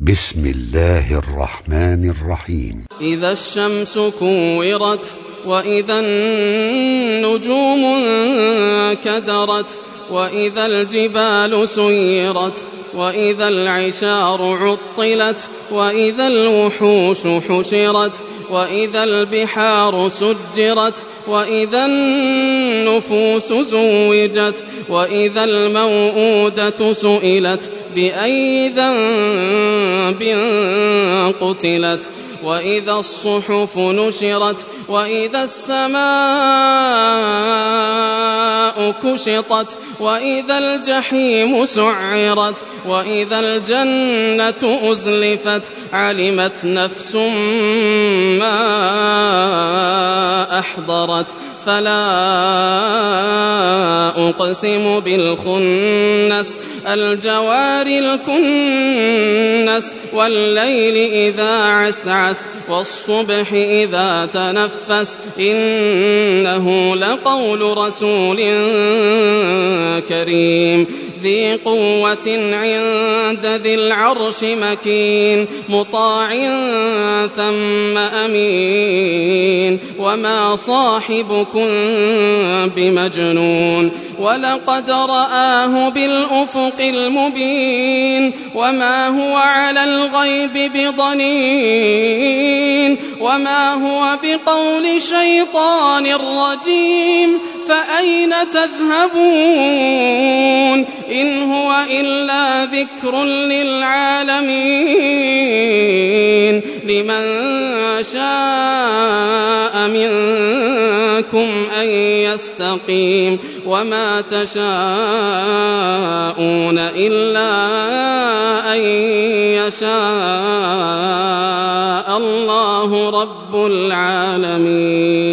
بسم الله الرحمن الرحيم. إذا الشمس كورت وإذا النجوم انكدرت وإذا الجبال سيرت وإذا العشار عطلت وإذا الوحوش حشرت وإذا البحار سجرت وإذا النفوس زوجت وإذا الموءودة سئلت بأي ذنب قتلت وإذا الصحف نشرت وإذا السماء كشطت وإذا الجحيم سعرت وإذا الجنة أزلفت علمت نفس ما أحضرت فلا أقسم بالخنس الجوار الكنس والليل إذا عسعس والصبح إذا تنفس إنه لقول رسول كريم ذي قوة عند ذي العرش مكين مطاع ثم أمين وما صاحبكم بمجنون ولقد رآه بالأفق المبين وما هو على الغيب بضنين وما هو بقول شيطان رجيم فأين تذهبون إن هو إلا ذكر للعالمين لمن شاء منكم أن يستقيم وما تشاءون إلا أن يشاء الله رب العالمين.